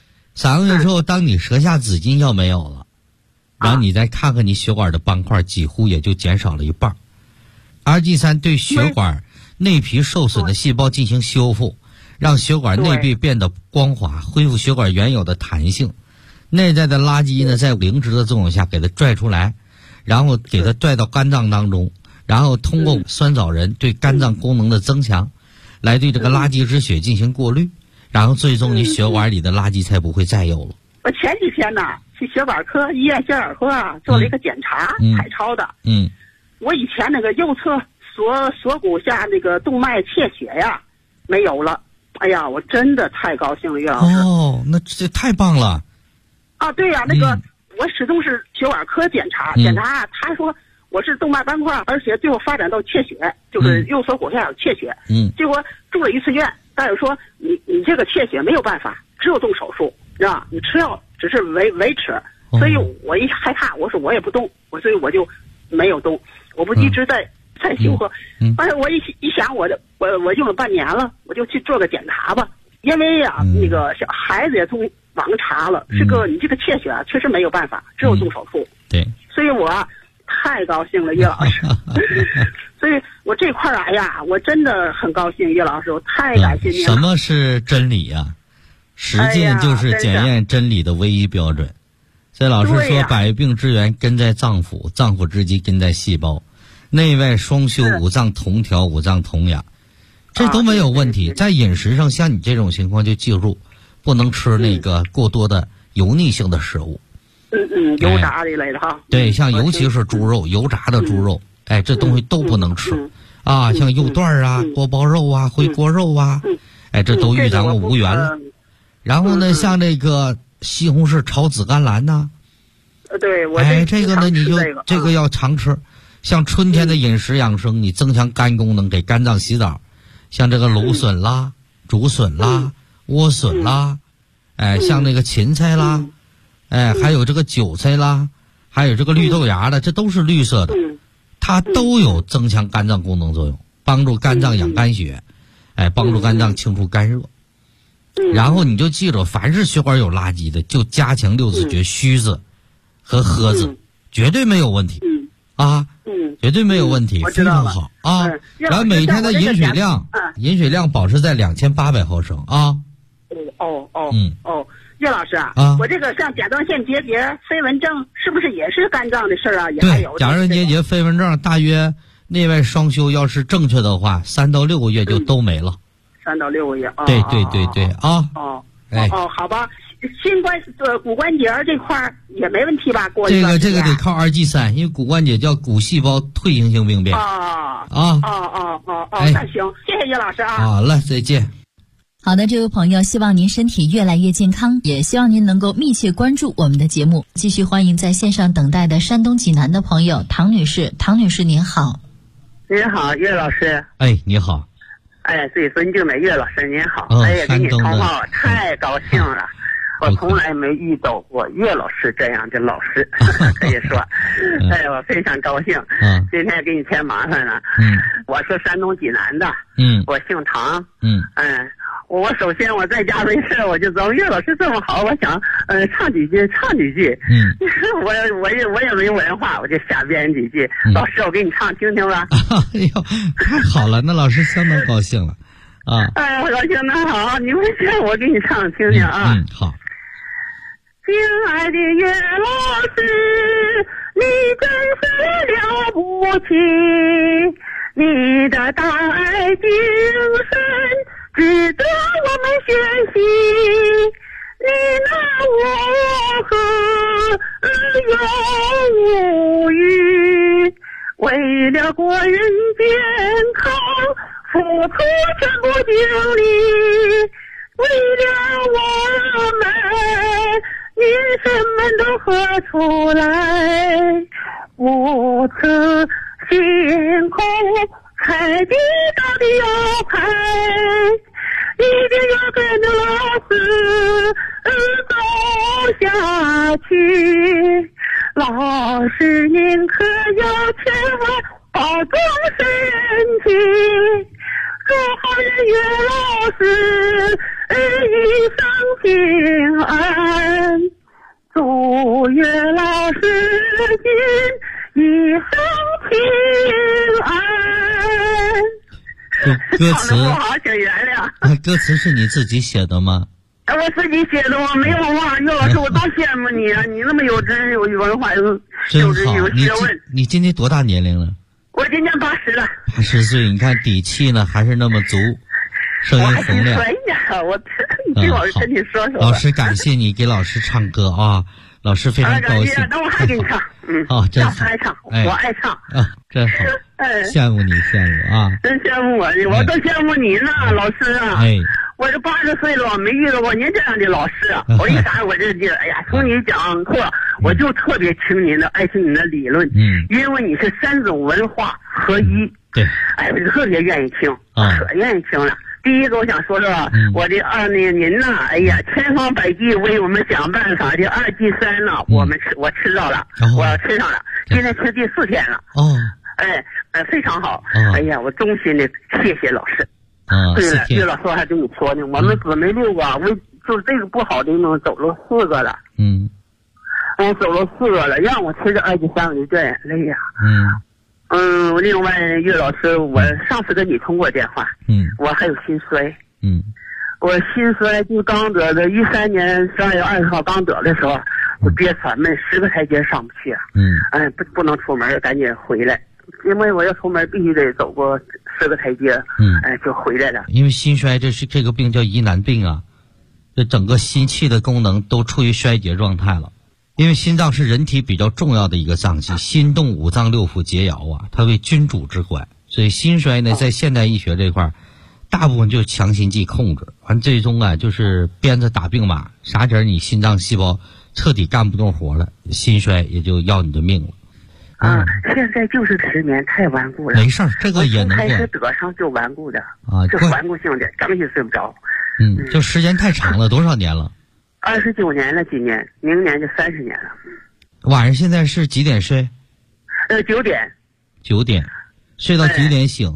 ，3个月之后，当你舌下紫金要没有了，然后你再看看你血管的斑块，几乎也就减少了一半。RG3对血管内皮受损的细胞进行修复，让血管内壁变得光滑，恢复血管原有的弹性。内在的垃圾呢，在灵芝的作用下给它拽出来，然后给它拽到肝脏当中，然后通过酸枣仁对肝脏功能的增强，来对这个垃圾之血进行过滤，然后最终你血管里的垃圾才不会再有了。 我前几天呢去血管科医院血管科做了一个检查，彩超的。我以前那个右侧锁骨下那个动脉切血没有了。哎呀，我真的太高兴了，岳老师。 那这太棒了。 对呀，那个我始终是血管科检查，他说我是动脉斑块，而且最后发展到缺血，就是右锁骨下有缺血。结果住了1次院，大夫说你这个缺血没有办法，只有动手术，是吧？你吃药只是维持。所以我一害怕，我说我也不动，所以我就没有动，我不一直在修合。但是我一想，我用了半年了，我就去做个检查吧。因为啊，那个小孩子也从网上查了，你这个缺血啊，确实没有办法，只有动手术。 对， 所以我太高兴了，岳老师。所以我这块哎呀，我真的很高兴，岳老师，我太感谢您了。 什么是真理呀？实践就是检验真理的唯一标准。所以老师说，百病之源根在脏腑，脏腑之基根在细胞，内外双修，五脏同调，五脏同养，这都没有问题。在饮食上，像你这种情况就记住，不能吃那个过多的油腻性的食物。 油炸一类的哈。 对，像尤其是猪肉，油炸的猪肉，这东西都不能吃。像肉段啊、锅包肉啊、回锅肉啊，这都与咱们无缘了。然后呢，像这个西红柿炒紫甘蓝呐， 对，我这个呢，你就这个要常吃。像春天的饮食养生，你增强肝功能，给肝脏洗澡，像这个芦笋啦、竹笋啦、莴笋啦，像那个芹菜啦，还有这个韭菜啦，还有这个绿豆芽的，这都是绿色的，它都有增强肝脏功能作用，帮助肝脏养肝血，帮助肝脏清除肝热。然后你就记住，凡是血管有垃圾的，就加强六字诀虚字和喝字，绝对没有问题。绝对没有问题，非常好啊！然后每天的饮水量保持在2800毫升啊。 岳老师啊，我这个像甲状腺结节、飞蚊症，是不是也是肝脏的事儿啊？也还有甲状腺结节、飞蚊症，大约内外双修，要是正确的话，3到6个月就都没了。 3到6个月啊。 对啊。 好吧。心骨关节这块也没问题吧？ 这个得靠2剂3，因为骨关节叫骨细胞退行性病变。 那行，谢谢岳老师啊。 好了，再见。 好的，这位朋友，希望您身体越来越健康，也希望您能够密切关注我们的节目。继续欢迎在线上等待的山东济南的朋友唐女士。唐女士您好。 您好，岳老师。 你好。 最尊敬的岳老师您好。跟你通话太高兴了。我从来没遇到过岳老师这样的老师，可以说，我非常高兴。今天给你添麻烦了。我是山东济南的。我姓唐。我首先我在家没事，我就知道岳老师这么好，我想唱几句。我也没文化，我就瞎编几句。老师，我给你唱听听吧。 太好了，那老师相当高兴了。 我高兴，那好，你们先我给你唱听听啊。 好。 亲爱的岳老师，你真是了不起，你的大爱精神值得我们学习，你那我何有无语，为了国人健康付出全部精力，为了我们你什么都喝出来，无此辛苦海底到底要开，一定要跟着老师走下去。老师您可要千万保重身体，祝好人岳老师一生平安，祝岳老师您一生平安。 歌词不好，请原谅。 歌词是你自己写的吗？ 我自己写的，我没有忘。岳老师，我多羡慕你啊！你那么有知识、有文化、有学问。 你今年多大年龄了？ 我今年80了。 80岁，你看底气呢还是那么足，声音洪亮。 你给老师跟你说说。 老师感谢你给老师唱歌啊，老师非常高兴。 等我还给你唱。 真好。 爱唱，我爱唱。 真好。羡慕你啊！ 真羡慕我，我都羡慕你呢，老师啊。 我这80岁了，没遇到过您这样的老师。我一啥，我这哎呀，从你讲课，我就特别爱听你的理论。因为你是3种文化合一。 对。 哎，我特别愿意听，可愿意听了。第一个，我想说说我的您呢，哎呀，千方百计为我们想办法的2剂3呢，我吃到了，我吃上了，现在吃第4天了。非常好。哎呀，我衷心的谢谢老师。对了，岳老师还跟你说呢，我们姊妹6个，就是这个不好的呢，走了4个了。走了4个了，让我吃这2剂3，我就掉眼泪呀。另外岳老师，我上次跟你通过电话，我还有心衰。我心衰就刚得的，13年12月20号刚得的时候，我憋喘闷10个台阶上不去。不能出门，赶紧回来。因为我要出门必须得走过10个台阶，就回来了。 因为心衰这个病叫疑难病啊，这整个心气的功能都处于衰竭状态了。因为心脏是人体比较重要的一个脏器，心动5脏6腑皆爻啊，它为君主之官，所以心衰呢，在现代医学这块大部分就是强心剂控制，完最终啊就是鞭子打病马，啥时候你心脏细胞彻底干不动活了，心衰也就要你的命了。 现在就是10年太顽固了。 没事儿，这个也能过。 开始得上就顽固的就顽固性的，整天睡不着。 就时间太长了，多少年了 ？29年了，今年明年就30年了。 晚上现在是几点睡 ？9点。 9点，睡到几点醒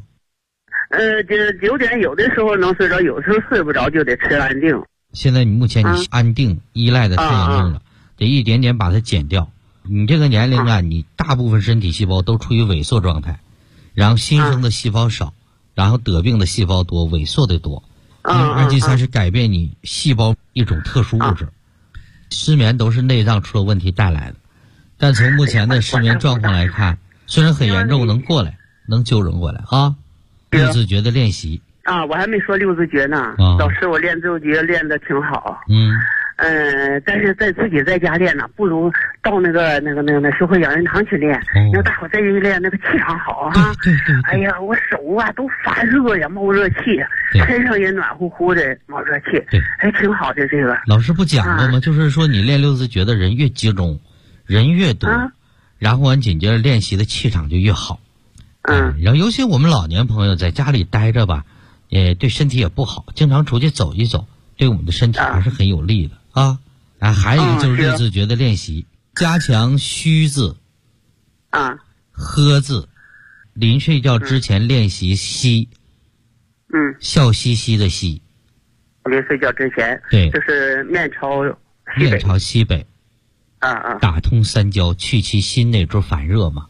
？9点有的时候能睡着，有时候睡不着就得吃安定。 现在你目前你安定依赖的太严重了，得一点点把它减掉。你这个年龄啊，你大部分身体细胞都处于萎缩状态，然后新生的细胞少，然后得病的细胞多，萎缩的多。因为2剂3是改变你细胞一种特殊物质。失眠都是内脏出了问题带来的，但从目前的失眠状况来看，虽然很严重，能过来，能纠正过来啊。6字诀的练习我还没说6字诀呢。老师，我练6字诀练得挺好。但是自己在家练呢，不如到那个社会养人堂去练，让大伙在这练，那个气场好哈。哎呀，我手啊都发热呀，冒热气，身上也暖乎乎的，冒热气，还挺好的这个。 老师不讲过吗？就是说你练6字诀的人越集中，人越多，然后完紧接着练习的气场就越好。然后尤其我们老年朋友在家里待着吧，对身体也不好，经常出去走一走，对我们的身体还是很有利的。还有一个就是6字诀的练习，加强虚字呵字，临睡觉之前练习吸，笑嘻嘻的吸。 临睡觉之前， 对， 就是面朝西北， 打通3焦，去其心内之烦热嘛。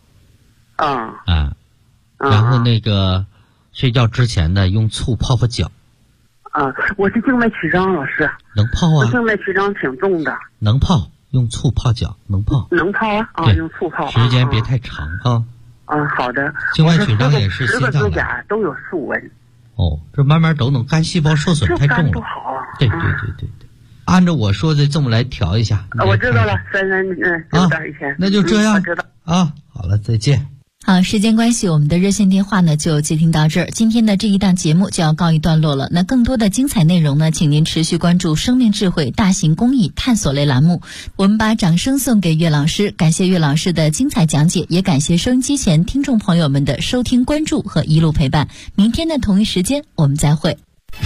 然后那个睡觉之前呢，用醋泡泡脚。 我是静脉曲张，老师。 能泡啊？ 我静脉曲张挺重的。 能泡，用醋泡脚，能泡。 能泡用醋泡。 时间别太长好的。 静脉曲张也是心脏的。10 个指甲都有竖纹。 这慢慢都能，肝细胞受损太重了。 不好啊。 对。按照我说的这么来调一下。 我知道了，3一天。 那就这样。 知道好了，再见。 好，时间关系，我们的热线电话呢就接听到这儿。今天的这一档节目就要告一段落了。那更多的精彩内容呢，请您持续关注生命智慧大型公益探索类栏目。我们把掌声送给岳老师，感谢岳老师的精彩讲解，也感谢收音机前听众朋友们的收听关注和一路陪伴。明天的同一时间我们再会。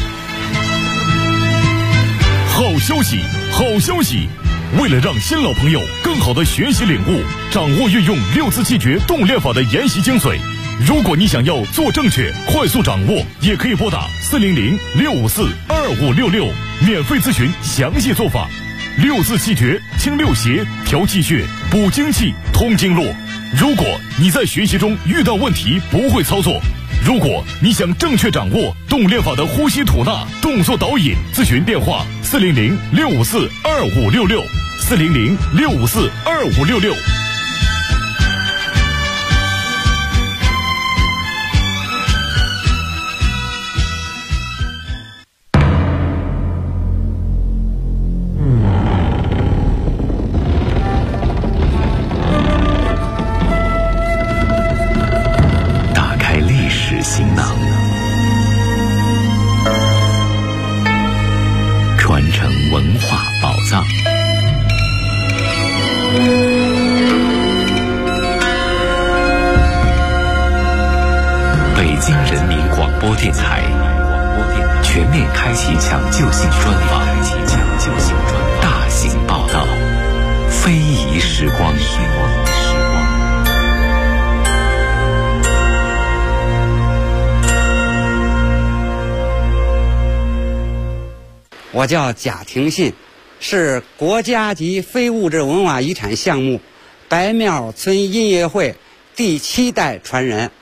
好消息，好消息！为了让新老朋友更好的学习领悟，掌握运用6字气诀动练法的研习精髓，如果你想要做正确、快速掌握，也可以拨打400-654-2566，免费咨询详细做法。6字气诀清6邪、调气血、补精气、通经络。如果你在学习中遇到问题不会操作，如果你想正确掌握动练法的呼吸吐纳、动作导引，咨询电话400-654-2566，400-654-2566。 行囊， 北京人民广播电台全面开启抢救性专访，大型报道，非遗时光。 我叫贾廷信，是国家级非物质文化遗产项目白庙村音乐会第7代传人。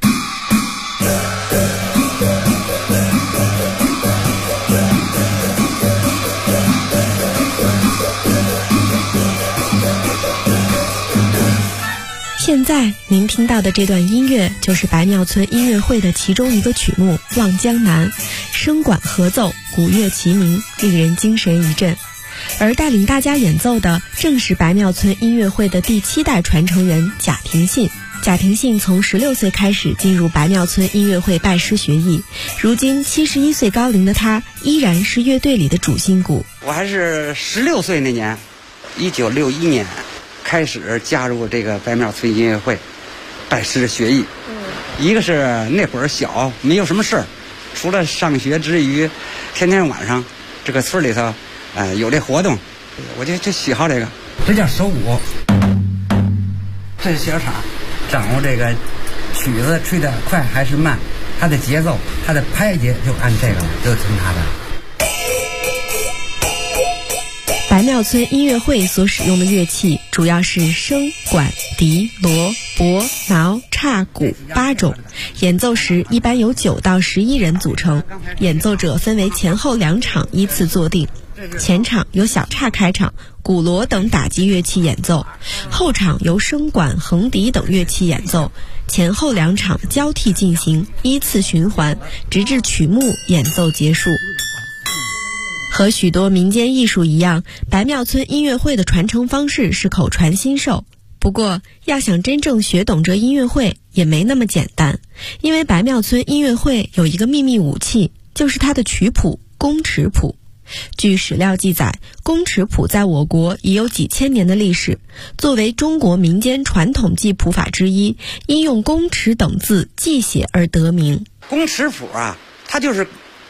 现在您听到的这段音乐就是白庙村音乐会的其中一个曲目《望江南》，声管合奏，鼓乐齐鸣，令人精神一振。而带领大家演奏的正是白庙村音乐会的第7代传承人贾廷信。贾廷信从16岁开始进入白庙村音乐会拜师学艺，如今71岁高龄的他依然是乐队里的主心骨。 我还是16岁那年，1961年开始加入这个白庙村音乐会拜师学艺。一个是那会儿小，没有什么事儿，除了上学之余，天天晚上这个村里头有这活动，我就喜好这个。这叫手鼓，这是小场，掌握这个曲子吹得快还是慢，它的节奏，它的拍节就按这个，就听它的。 白庙村音乐会所使用的乐器主要是笙、管、笛、锣、钹、挠、叉、鼓8种，演奏时一般由9到11人组成，演奏者分为前后2场依次坐定。前场由小叉开场，鼓锣等打击乐器演奏，后场由笙管、横笛等乐器演奏，前后2场交替进行，依次循环，直至曲目演奏结束。和许多民间艺术一样，白庙村音乐会的传承方式是口传心授。不过，要想真正学懂这音乐会也没那么简单，因为白庙村音乐会有一个秘密武器，就是它的曲谱宫尺谱。据史料记载，宫尺谱在我国已有几千年的历史，作为中国民间传统记谱法之一，因用宫尺等字记写而得名。 宫尺谱啊，它就是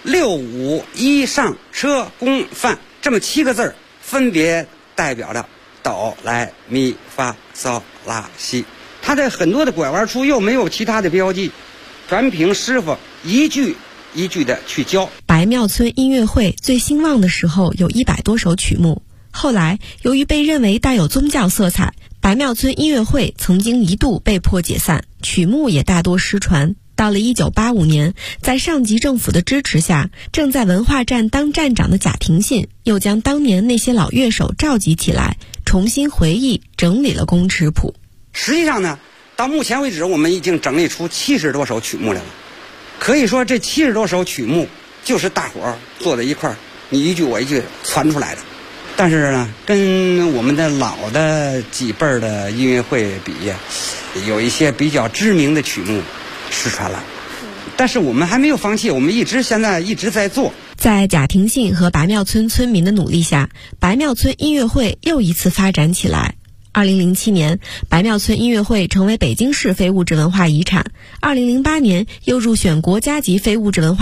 6、5、1上车宫范这么7个字，分别代表着哆来咪发嗦拉西。它在很多的拐弯处又没有其他的标记，全凭师傅一句一句的去教。 白庙村音乐会最兴旺的时候有100多首曲目，后来由于被认为带有宗教色彩，白庙村音乐会曾经一度被迫解散，曲目也大多失传。到了1985年，在上级政府的支持下，正在文化站当站长的贾廷信又将当年那些老乐手召集起来，重新回忆整理了宫尺谱。 实际上呢，到目前为止我们已经整理出70多首曲目来了。可以说这70多首曲目就是大伙儿坐在一块儿，你一句我一句传出来的。但是呢，跟我们的老的几辈儿的音乐会比，有一些比较知名的曲目失传了。但是我们还没有放弃，我们现在一直在做。 在贾廷信和白庙村村民的努力下，白庙村音乐会又一次发展起来。2007年，白庙村音乐会成为北京市非物质文化遗产。2008年，又入选国家级非物质文化